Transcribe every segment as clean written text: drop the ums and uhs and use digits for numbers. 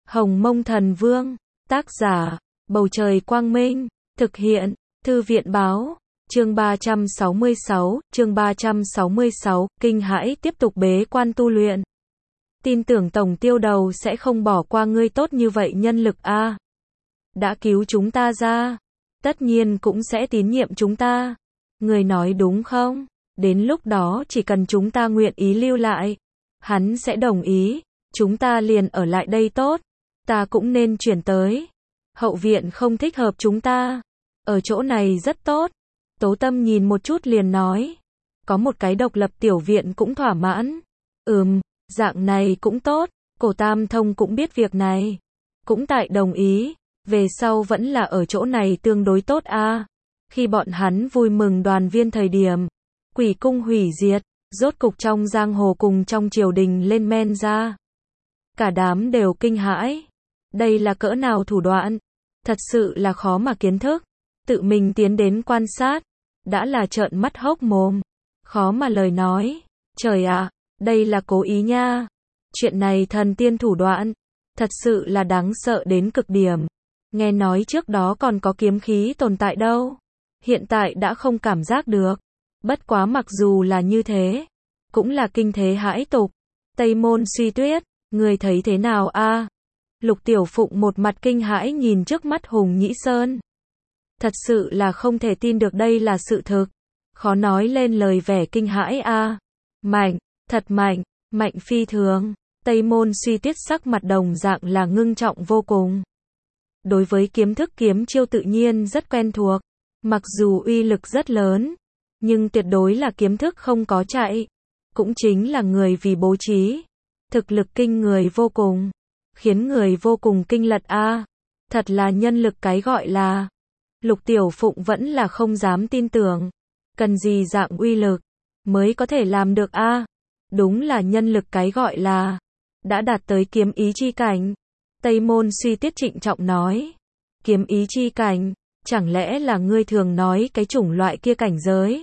Hồng Mông Thần Vương, tác giả, Bầu Trời Quang Minh, thực hiện, Thư viện Báo, chương 366, kinh hãi tiếp tục bế quan tu luyện. Tin tưởng Tổng Tiêu Đầu sẽ không bỏ qua ngươi tốt như vậy nhân lực a. Đã cứu chúng ta ra, tất nhiên cũng sẽ tín nhiệm chúng ta. Người nói đúng không? Đến lúc đó chỉ cần chúng ta nguyện ý lưu lại, hắn sẽ đồng ý, chúng ta liền ở lại đây tốt. Ta cũng nên chuyển tới. Hậu viện không thích hợp chúng ta. Ở chỗ này rất tốt. Tố Tâm nhìn một chút liền nói. Có một cái độc lập tiểu viện cũng thỏa mãn. Dạng này cũng tốt. Cổ Tam Thông cũng biết việc này. Cũng tại đồng ý. Về sau vẫn là ở chỗ này tương đối tốt a. Khi bọn hắn vui mừng đoàn viên thời điểm, quỷ cung hủy diệt, rốt cục trong giang hồ cùng trong triều đình lên men ra. Cả đám đều kinh hãi. Đây là cỡ nào thủ đoạn? Thật sự là khó mà kiến thức. Tự mình tiến đến quan sát, đã là trợn mắt hốc mồm. Khó mà lời nói. Trời ạ, đây là cố ý nha. Chuyện này thần tiên thủ đoạn, thật sự là đáng sợ đến cực điểm. Nghe nói trước đó còn có kiếm khí tồn tại đâu. Hiện tại đã không cảm giác được. Bất quá mặc dù là như thế, cũng là kinh thế hãi tục. Tây Môn Suy Tuyết, người thấy thế nào a? Lục Tiểu Phụng một mặt kinh hãi nhìn trước mắt Hùng Nhĩ Sơn. Thật sự là không thể tin được đây là sự thực. Khó nói lên lời vẻ kinh hãi a. Mạnh, thật mạnh, mạnh phi thường. Tây Môn Suy Tuyết sắc mặt đồng dạng là ngưng trọng vô cùng. Đối với kiếm thức kiếm chiêu tự nhiên rất quen thuộc. Mặc dù uy lực rất lớn, nhưng tuyệt đối là kiếm thức không có chạy. Cũng chính là người vì bố trí. Thực lực kinh người vô cùng. Khiến người vô cùng kinh lật a. Thật là nhân lực cái gọi là. Lục Tiểu Phụng vẫn là không dám tin tưởng. Cần gì dạng uy lực mới có thể làm được a? Đúng là nhân lực cái gọi là. Đã đạt tới kiếm ý chi cảnh. Tây Môn Suy Tuyết trịnh trọng nói. Kiếm ý chi cảnh, chẳng lẽ là ngươi thường nói cái chủng loại kia cảnh giới?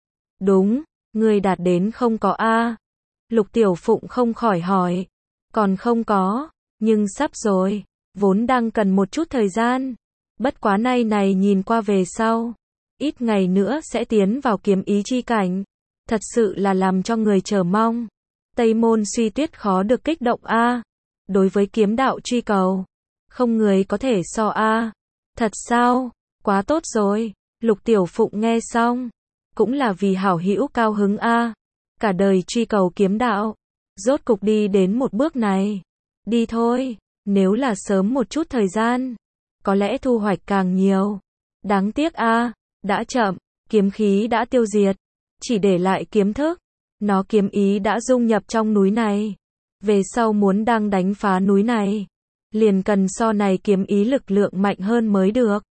Đúng, ngươi đạt đến không có a? Lục Tiểu Phụng không khỏi hỏi. Còn không có, nhưng sắp rồi, vốn đang cần một chút thời gian. Bất quá nay này nhìn qua về sau, ít ngày nữa sẽ tiến vào kiếm ý chi cảnh. Thật sự là làm cho người chờ mong. Tây Môn Suy Tuyết khó được kích động a. Đối với kiếm đạo truy cầu, không người có thể so a. Thật sao? Quá tốt rồi. Lục Tiểu Phụng nghe xong, cũng là vì hảo hữu cao hứng a. Cả đời truy cầu kiếm đạo, rốt cục đi đến một bước này. Đi thôi, nếu là sớm một chút thời gian, có lẽ thu hoạch càng nhiều. Đáng tiếc a, đã chậm, kiếm khí đã tiêu diệt, chỉ để lại kiếm thức. Nó kiếm ý đã dung nhập trong núi này. Về sau muốn đang đánh phá núi này, liền cần so này kiếm ý lực lượng mạnh hơn mới được.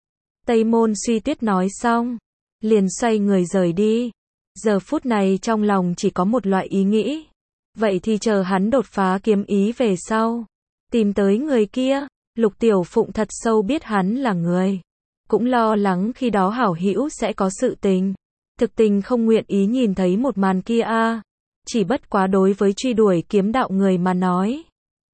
Tây Môn Suy Tuyết nói xong, liền xoay người rời đi. Giờ phút này trong lòng chỉ có một loại ý nghĩ. Vậy thì chờ hắn đột phá kiếm ý về sau, tìm tới người kia. Lục Tiểu Phụng thật sâu biết hắn là người. Cũng lo lắng khi đó hảo hữu sẽ có sự tình. Thực tình không nguyện ý nhìn thấy một màn kia a. Chỉ bất quá đối với truy đuổi kiếm đạo người mà nói,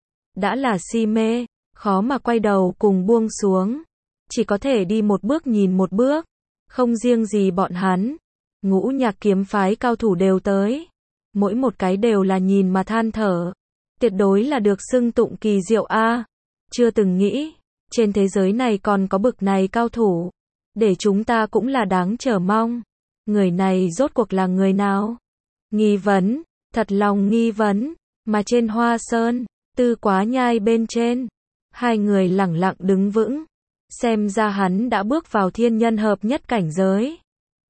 đã là si mê, khó mà quay đầu cùng buông xuống. Chỉ có thể đi một bước nhìn một bước. Không riêng gì bọn hắn, Ngũ Nhạc kiếm phái cao thủ đều tới. Mỗi một cái đều là nhìn mà than thở. Tuyệt đối là được xưng tụng kỳ diệu a. Chưa từng nghĩ, trên thế giới này còn có bực này cao thủ. Để chúng ta cũng là đáng chờ mong. Người này rốt cuộc là người nào? Nghi vấn, thật lòng nghi vấn. Mà trên Hoa Sơn, Tư Quá Nhai bên trên, hai người lẳng lặng đứng vững. Xem ra hắn đã bước vào thiên nhân hợp nhất cảnh giới.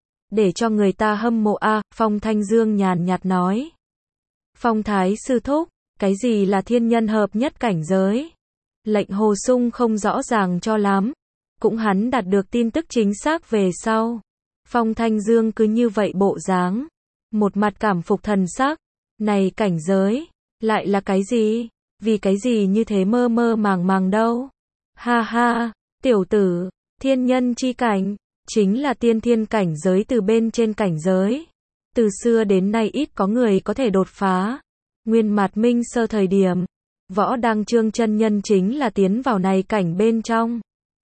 Để cho người ta hâm mộ a. Phong Thanh Dương nhàn nhạt nói. Phong Thái sư thúc, cái gì là thiên nhân hợp nhất cảnh giới? Lệnh Hồ Sung không rõ ràng cho lắm. Cũng hắn đạt được tin tức chính xác về sau. Phong Thanh Dương cứ như vậy bộ dáng, một mặt cảm phục thần sắc. Này cảnh giới, lại là cái gì? Vì cái gì như thế mơ mơ màng màng đâu? Ha ha, tiểu tử, thiên nhân chi cảnh, chính là tiên thiên cảnh giới từ bên trên cảnh giới. Từ xưa đến nay ít có người có thể đột phá. Nguyên Mạt Minh Sơ thời điểm, Võ Đăng Trương chân nhân chính là tiến vào này cảnh bên trong.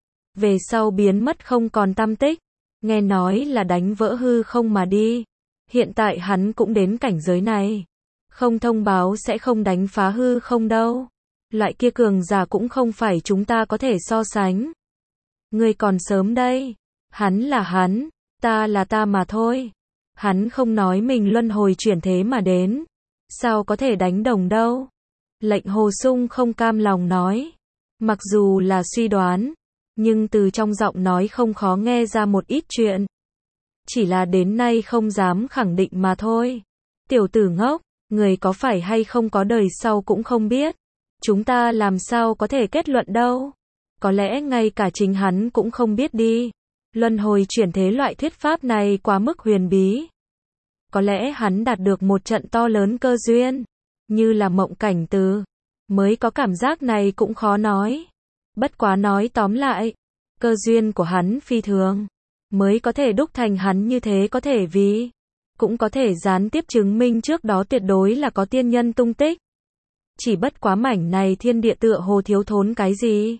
Về sau biến mất không còn tăm tích. Nghe nói là đánh vỡ hư không mà đi. Hiện tại hắn cũng đến cảnh giới này. Không thông báo sẽ không đánh phá hư không đâu. Loại kia cường giả cũng không phải chúng ta có thể so sánh. Ngươi còn sớm đây. Hắn là hắn, ta là ta mà thôi. Hắn không nói mình luân hồi chuyển thế mà đến. Sao có thể đánh đồng đâu? Lệnh Hồ Sung không cam lòng nói. Mặc dù là suy đoán, nhưng từ trong giọng nói không khó nghe ra một ít chuyện. Chỉ là đến nay không dám khẳng định mà thôi. Tiểu tử ngốc, người có phải hay không có đời sau cũng không biết. Chúng ta làm sao có thể kết luận đâu. Có lẽ ngay cả chính hắn cũng không biết đi. Luân hồi chuyển thế loại thuyết pháp này quá mức huyền bí. Có lẽ hắn đạt được một trận to lớn cơ duyên. Như là mộng cảnh từ. Mới có cảm giác này cũng khó nói. Bất quá nói tóm lại. Cơ duyên của hắn phi thường. Mới có thể đúc thành hắn như thế có thể vì. Cũng có thể gián tiếp chứng minh trước đó tuyệt đối là có tiên nhân tung tích. Chỉ bất quá mảnh này thiên địa tựa hồ thiếu thốn cái gì.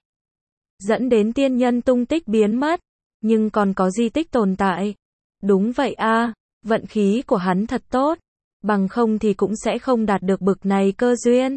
Dẫn đến tiên nhân tung tích biến mất. Nhưng còn có di tích tồn tại. Đúng vậy a, vận khí của hắn thật tốt. Bằng không thì cũng sẽ không đạt được bực này cơ duyên.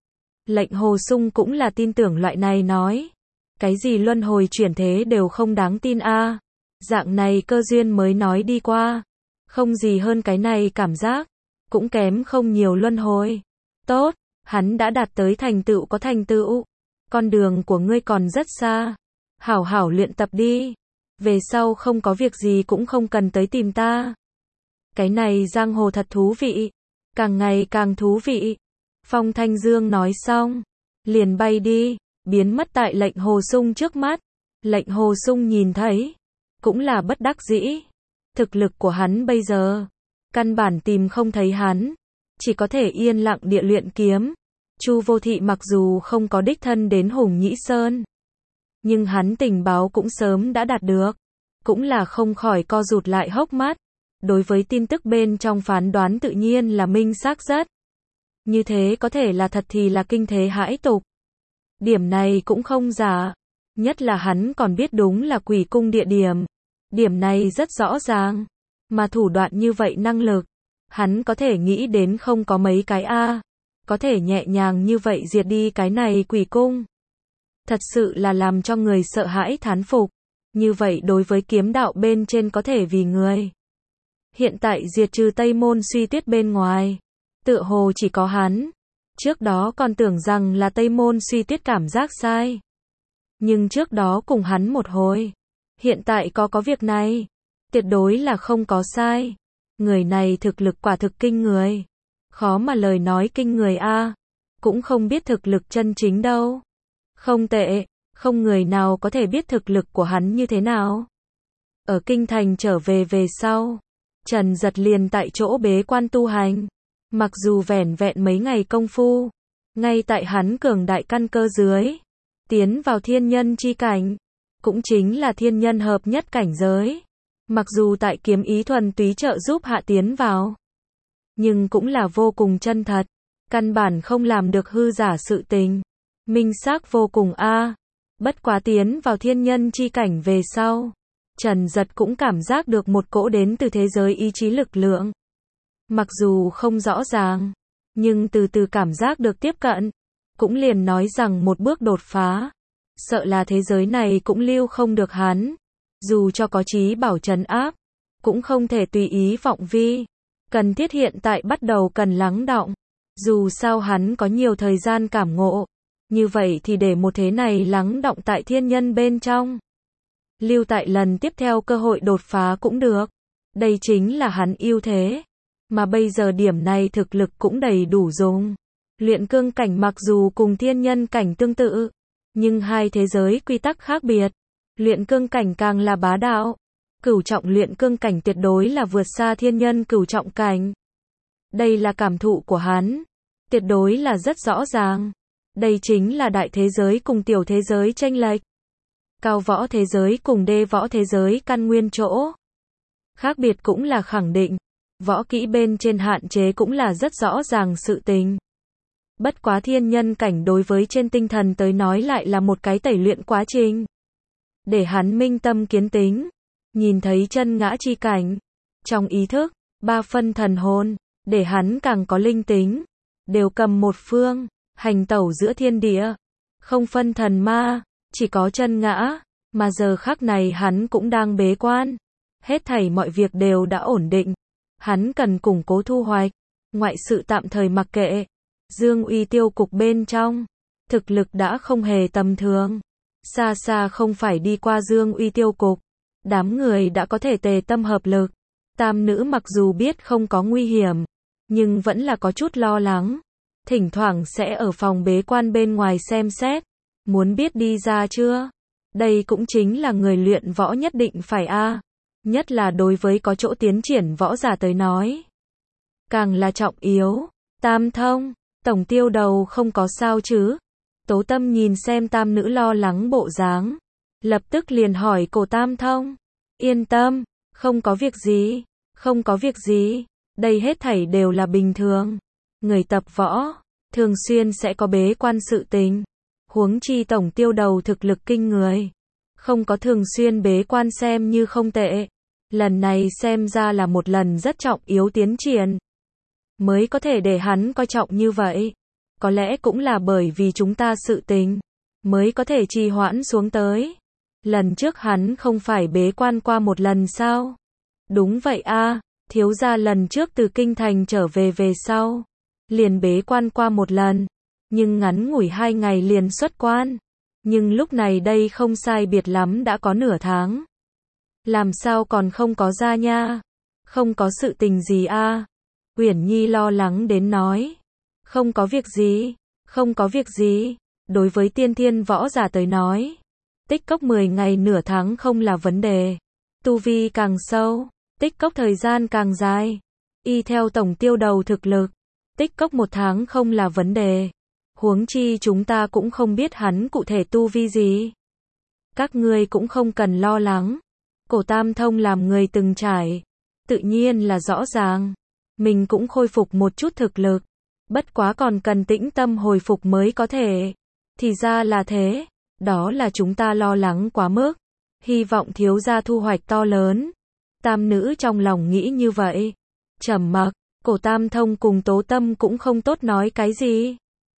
Lệnh Hồ Sung cũng là tin tưởng loại này nói. Cái gì luân hồi chuyển thế đều không đáng tin a. Dạng này cơ duyên mới nói đi qua. Không gì hơn cái này cảm giác. Cũng kém không nhiều luân hồi. Tốt, hắn đã đạt tới thành tựu có thành tựu. Con đường của ngươi còn rất xa. Hảo hảo luyện tập đi. Về sau không có việc gì cũng không cần tới tìm ta. Cái này giang hồ thật thú vị. Càng ngày càng thú vị. Phong Thanh Dương nói xong. Liền bay đi. Biến mất tại lệnh Hồ Sung trước mắt. Lệnh Hồ Sung nhìn thấy. Cũng là bất đắc dĩ. Thực lực của hắn bây giờ. Căn bản tìm không thấy hắn. Chỉ có thể yên lặng địa luyện kiếm. Chu Vô Thị mặc dù không có đích thân đến Hùng Nhĩ Sơn. Nhưng hắn tình báo cũng sớm đã đạt được. Cũng là không khỏi co rụt lại hốc mắt. Đối với tin tức bên trong phán đoán tự nhiên là minh xác rất. Như thế có thể là thật thì là kinh thế hãi tục. Điểm này cũng không giả. Nhất là hắn còn biết đúng là quỷ cung địa điểm. Điểm này rất rõ ràng. Mà thủ đoạn như vậy năng lực. Hắn có thể nghĩ đến không có mấy cái a. Có thể nhẹ nhàng như vậy diệt đi cái này quỷ cung. Thật sự là làm cho người sợ hãi thán phục. Như vậy đối với kiếm đạo bên trên có thể vì người. Hiện tại diệt trừ Tây Môn Suy Tuyết bên ngoài. Tựa hồ chỉ có hắn. Trước đó còn tưởng rằng là Tây Môn Suy Tuyết cảm giác sai. Nhưng trước đó cùng hắn một hồi. Hiện tại có việc này. Tuyệt đối là không có sai. Người này thực lực quả thực kinh người. Khó mà lời nói kinh người a. Cũng không biết thực lực chân chính đâu. Không tệ, không người nào có thể biết thực lực của hắn như thế nào. Ở kinh thành trở về sau, Trần Giật liền tại chỗ bế quan tu hành. Mặc dù vẻn vẹn mấy ngày công phu, ngay tại hắn cường đại căn cơ dưới, tiến vào thiên nhân chi cảnh, cũng chính là thiên nhân hợp nhất cảnh giới. Mặc dù tại kiếm ý thuần túy trợ giúp hạ tiến vào, nhưng cũng là vô cùng chân thật, căn bản không làm được hư giả sự tình. Minh xác vô cùng a. Bất quá tiến vào thiên nhân chi cảnh về sau, Trần Giật cũng cảm giác được một cỗ đến từ thế giới ý chí lực lượng. Mặc dù không rõ ràng, nhưng từ từ cảm giác được tiếp cận, cũng liền nói rằng một bước đột phá. Sợ là thế giới này cũng lưu không được hắn. Dù cho có trí bảo trấn áp, cũng không thể tùy ý vọng vi. Cần thiết hiện tại bắt đầu cần lắng đọng. Dù sao hắn có nhiều thời gian cảm ngộ. Như vậy thì để một thế này lắng đọng tại thiên nhân bên trong. Lưu tại lần tiếp theo cơ hội đột phá cũng được. Đây chính là hắn ưu thế. Mà bây giờ điểm này thực lực cũng đầy đủ dùng. Luyện cương cảnh mặc dù cùng thiên nhân cảnh tương tự, nhưng hai thế giới quy tắc khác biệt. Luyện cương cảnh càng là bá đạo. Cửu trọng luyện cương cảnh tuyệt đối là vượt xa thiên nhân cửu trọng cảnh. Đây là cảm thụ của hắn. Tuyệt đối là rất rõ ràng. Đây chính là đại thế giới cùng tiểu thế giới chênh lệch. Cao võ thế giới cùng đê võ thế giới căn nguyên chỗ. Khác biệt cũng là khẳng định. Võ kỹ bên trên hạn chế cũng là rất rõ ràng sự tình. Bất quá thiên nhân cảnh đối với trên tinh thần tới nói lại là một cái tẩy luyện quá trình. Để hắn minh tâm kiến tính, nhìn thấy chân ngã chi cảnh. Trong ý thức, 3 phân thần hồn, để hắn càng có linh tính. Đều cầm một phương, hành tẩu giữa thiên địa. Không phân thần ma, chỉ có chân ngã. Mà giờ khắc này hắn cũng đang bế quan. Hết thảy mọi việc đều đã ổn định. Hắn cần củng cố thu hoạch. Ngoại sự tạm thời mặc kệ. Dương Uy tiêu cục bên trong. Thực lực đã không hề tầm thường. Xa xa không phải đi qua Dương Uy tiêu cục. Đám người đã có thể tề tâm hợp lực. Tam nữ mặc dù biết không có nguy hiểm. Nhưng vẫn là có chút lo lắng. Thỉnh thoảng sẽ ở phòng bế quan bên ngoài xem xét. Muốn biết đi ra chưa? Đây cũng chính là người luyện võ nhất định phải nhất là đối với có chỗ tiến triển võ giả tới nói. Càng là trọng yếu. Tam Thông, tổng tiêu đầu không có sao chứ? Tố Tâm nhìn xem tam nữ lo lắng bộ dáng. Lập tức liền hỏi cổ Tam Thông. Yên tâm, không có việc gì, không có việc gì. Đây hết thảy đều là bình thường. Người tập võ, thường xuyên sẽ có bế quan sự tình. Huống chi tổng tiêu đầu thực lực kinh người. Không có thường xuyên bế quan xem như không tệ. Lần này xem ra là một lần rất trọng yếu tiến triển. Mới có thể để hắn coi trọng như vậy. Có lẽ cũng là bởi vì chúng ta sự tình. Mới có thể trì hoãn xuống tới. Lần trước hắn không phải bế quan qua một lần sao? Đúng vậy thiếu gia lần trước từ kinh thành trở về sau. Liền bế quan qua một lần. Nhưng ngắn ngủi 2 ngày liền xuất quan. Nhưng lúc này đây không sai biệt lắm đã có nửa tháng. Làm sao còn không có ra nha? Không có sự tình gì Uyển Nhi lo lắng đến nói. Không có việc gì, không có việc gì. Đối với tiên thiên võ giả tới nói. Tích cốc 10 ngày nửa tháng không là vấn đề. Tu vi càng sâu, tích cốc thời gian càng dài. Y theo tổng tiêu đầu thực lực. Tích cốc 1 tháng không là vấn đề. Huống chi chúng ta cũng không biết hắn cụ thể tu vi gì. Các ngươi cũng không cần lo lắng. Cổ Tam Thông làm người từng trải. Tự nhiên là rõ ràng. Mình cũng khôi phục một chút thực lực. Bất quá còn cần tĩnh tâm hồi phục mới có thể. Thì ra là thế. Đó là chúng ta lo lắng quá mức. Hy vọng thiếu gia thu hoạch to lớn. Tam nữ trong lòng nghĩ như vậy. Trầm mặc. Cổ Tam Thông cùng Tố Tâm cũng không tốt nói cái gì.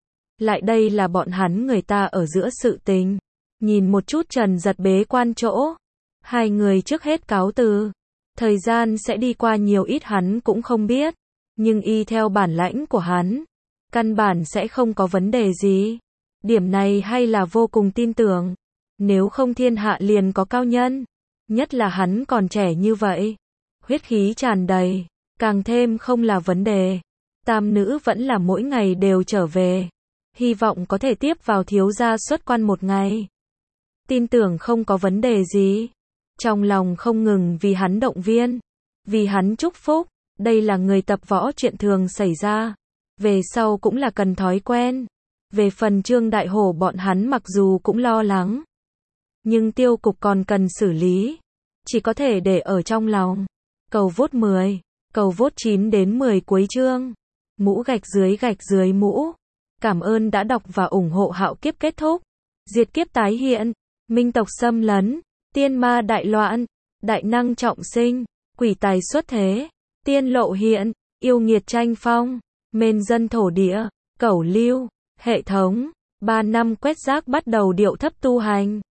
Lại đây là bọn hắn người ta ở giữa sự tình. Nhìn một chút Trần Giật bế quan chỗ. Hai người trước hết cáo từ. Thời gian sẽ đi qua nhiều ít hắn cũng không biết. Nhưng y theo bản lãnh của hắn. Căn bản sẽ không có vấn đề gì. Điểm này hay là vô cùng tin tưởng. Nếu không thiên hạ liền có cao nhân. Nhất là hắn còn trẻ như vậy. Huyết khí tràn đầy. Càng thêm không là vấn đề. Tam nữ vẫn là mỗi ngày đều trở về. Hy vọng có thể tiếp vào thiếu gia xuất quan 1 ngày. Tin tưởng không có vấn đề gì. Trong lòng không ngừng vì hắn động viên. Vì hắn chúc phúc. Đây là người tập võ chuyện thường xảy ra. Về sau cũng là cần thói quen. Về phần Trương Đại Hổ bọn hắn mặc dù cũng lo lắng. Nhưng tiêu cục còn cần xử lý. Chỉ có thể để ở trong lòng. Cầu vote 10. Cầu vote 9 đến 10 cuối chương. Mũ gạch dưới mũ. Cảm ơn đã đọc và ủng hộ Hạo Kiếp kết thúc. Diệt kiếp tái hiện. Minh tộc xâm lấn. Tiên ma đại loạn. Đại năng trọng sinh. Quỷ tài xuất thế. Tiên lộ hiện. Yêu nghiệt tranh phong. Mên dân thổ địa. Cẩu lưu. Hệ thống. 3 năm quét rác bắt đầu điệu thấp tu hành.